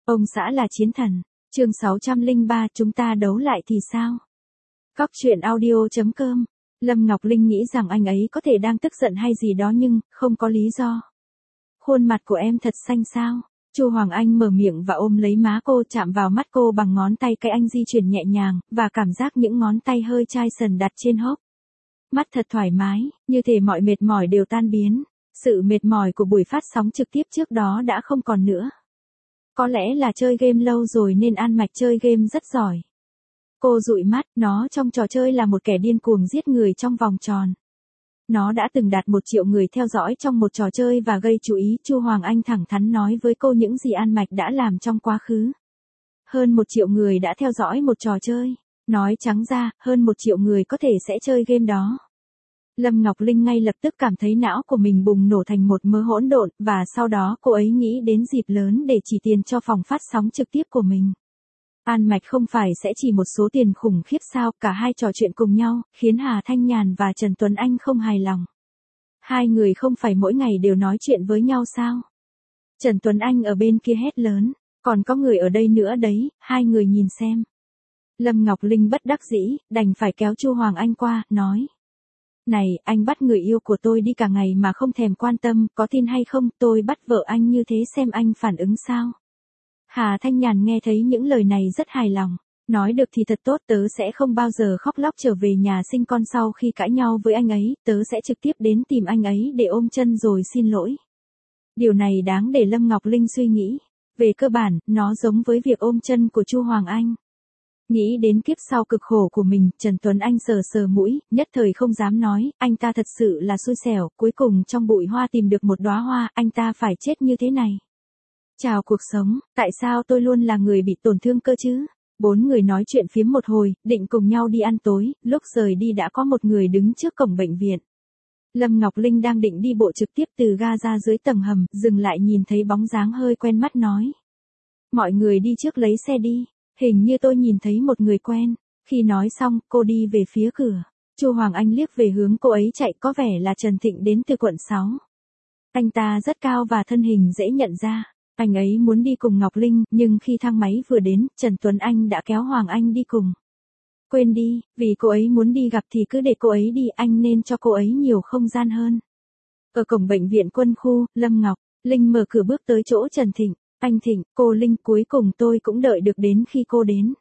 Ông xã là chiến thần. Chương 603, chúng ta đấu lại thì sao? Cóc truyện audio.com. Lâm Ngọc Linh nghĩ rằng anh ấy có thể đang tức giận hay gì đó nhưng không có lý do. Khuôn mặt của em thật xanh sao? Chu Hoàng Anh mở miệng và ôm lấy má cô, chạm vào mắt cô bằng ngón tay cái anh di chuyển nhẹ nhàng, và cảm giác những ngón tay hơi chai sần đặt trên hốc mắt thật thoải mái, như thể mọi mệt mỏi đều tan biến. Sự mệt mỏi của buổi phát sóng trực tiếp trước đó đã không còn nữa. Có lẽ là chơi game lâu rồi nên An Mạch chơi game rất giỏi. Cô dụi mắt, nó trong trò chơi là một kẻ điên cuồng giết người trong vòng tròn. Nó đã từng đạt 1 triệu người theo dõi trong một trò chơi và gây chú ý. Chu Hoàng Anh thẳng thắn nói với cô những gì An Mạch đã làm trong quá khứ. Hơn 1 triệu người đã theo dõi một trò chơi. Nói trắng ra, hơn 1 triệu người có thể sẽ chơi game đó. Lâm Ngọc Linh ngay lập tức cảm thấy não của mình bùng nổ thành một mớ hỗn độn, và sau đó cô ấy nghĩ đến dịp lớn để chỉ tiền cho phòng phát sóng trực tiếp của mình. An Mạch không phải sẽ chỉ một số tiền khủng khiếp sao? Cả hai trò chuyện cùng nhau, khiến Hà Thanh Nhàn và Trần Tuấn Anh không hài lòng. Hai người không phải mỗi ngày đều nói chuyện với nhau sao? Trần Tuấn Anh ở bên kia hét lớn, còn có người ở đây nữa đấy, hai người nhìn xem. Lâm Ngọc Linh bất đắc dĩ, đành phải kéo Chu Hoàng Anh qua, nói. Này, anh bắt người yêu của tôi đi cả ngày mà không thèm quan tâm, có tin hay không? Tôi bắt vợ anh như thế xem anh phản ứng sao? Hà Thanh Nhàn nghe thấy những lời này rất hài lòng. Nói được thì thật tốt, tớ sẽ không bao giờ khóc lóc trở về nhà sinh con sau khi cãi nhau với anh ấy, tớ sẽ trực tiếp đến tìm anh ấy để ôm chân rồi xin lỗi. Điều này đáng để Lâm Ngọc Linh suy nghĩ. Về cơ bản, nó giống với việc ôm chân của Chu Hoàng Anh. Nghĩ đến kiếp sau cực khổ của mình, Trần Tuấn Anh sờ sờ mũi, nhất thời không dám nói, anh ta thật sự là xui xẻo, cuối cùng trong bụi hoa tìm được một đóa hoa, anh ta phải chết như thế này. Chào cuộc sống, tại sao tôi luôn là người bị tổn thương cơ chứ? 4 người nói chuyện phiếm một hồi, định cùng nhau đi ăn tối, lúc rời đi đã có một người đứng trước cổng bệnh viện. Lâm Ngọc Linh đang định đi bộ trực tiếp từ ga ra dưới tầng hầm, dừng lại nhìn thấy bóng dáng hơi quen mắt nói. Mọi người đi trước lấy xe đi. Hình như tôi nhìn thấy một người quen. Khi nói xong, cô đi về phía cửa. Chu Hoàng Anh liếc về hướng cô ấy chạy, có vẻ là Trần Thịnh đến từ quận 6. Anh ta rất cao và thân hình dễ nhận ra. Anh ấy muốn đi cùng Ngọc Linh, nhưng khi thang máy vừa đến, Trần Tuấn Anh đã kéo Hoàng Anh đi cùng. Quên đi, vì cô ấy muốn đi gặp thì cứ để cô ấy đi, anh nên cho cô ấy nhiều không gian hơn. Ở cổng bệnh viện quân khu, Lâm Ngọc Linh mở cửa bước tới chỗ Trần Thịnh. Anh Thịnh, cô Linh, cuối cùng tôi cũng đợi được đến khi cô đến.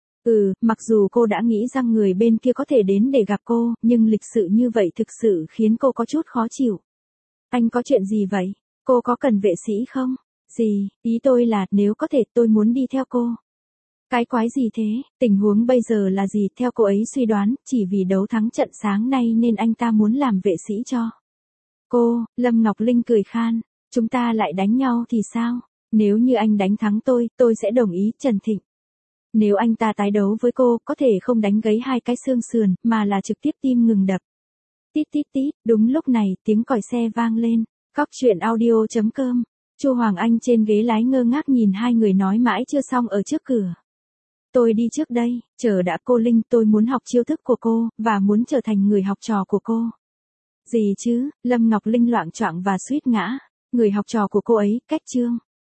Mặc dù cô đã nghĩ rằng người bên kia có thể đến để gặp cô, nhưng lịch sự như vậy thực sự khiến cô có chút khó chịu. Anh có chuyện gì vậy? Cô có cần vệ sĩ không? Gì, ý tôi là nếu có thể tôi muốn đi theo cô. Cái quái gì thế? Tình huống bây giờ là gì? Theo cô ấy suy đoán, chỉ vì đấu thắng trận sáng nay nên anh ta muốn làm vệ sĩ cho cô. Lâm Ngọc Linh cười khan. Chúng ta lại đánh nhau thì sao? Nếu như anh đánh thắng tôi sẽ đồng ý. Trần Thịnh. Nếu anh ta tái đấu với cô, có thể không đánh gãy 2 cái xương sườn, mà là trực tiếp tim ngừng đập. Tít tít tít, đúng lúc này, tiếng còi xe vang lên. Cóc truyện audio.com. Chu Hoàng Anh trên ghế lái ngơ ngác nhìn hai người nói mãi chưa xong ở trước cửa. Tôi đi trước đây, chờ đã cô Linh, tôi muốn học chiêu thức của cô, và muốn trở thành người học trò của cô. Gì chứ? Lâm Ngọc Linh loạng choạng và suýt ngã. Người học trò của cô ấy, cách chương.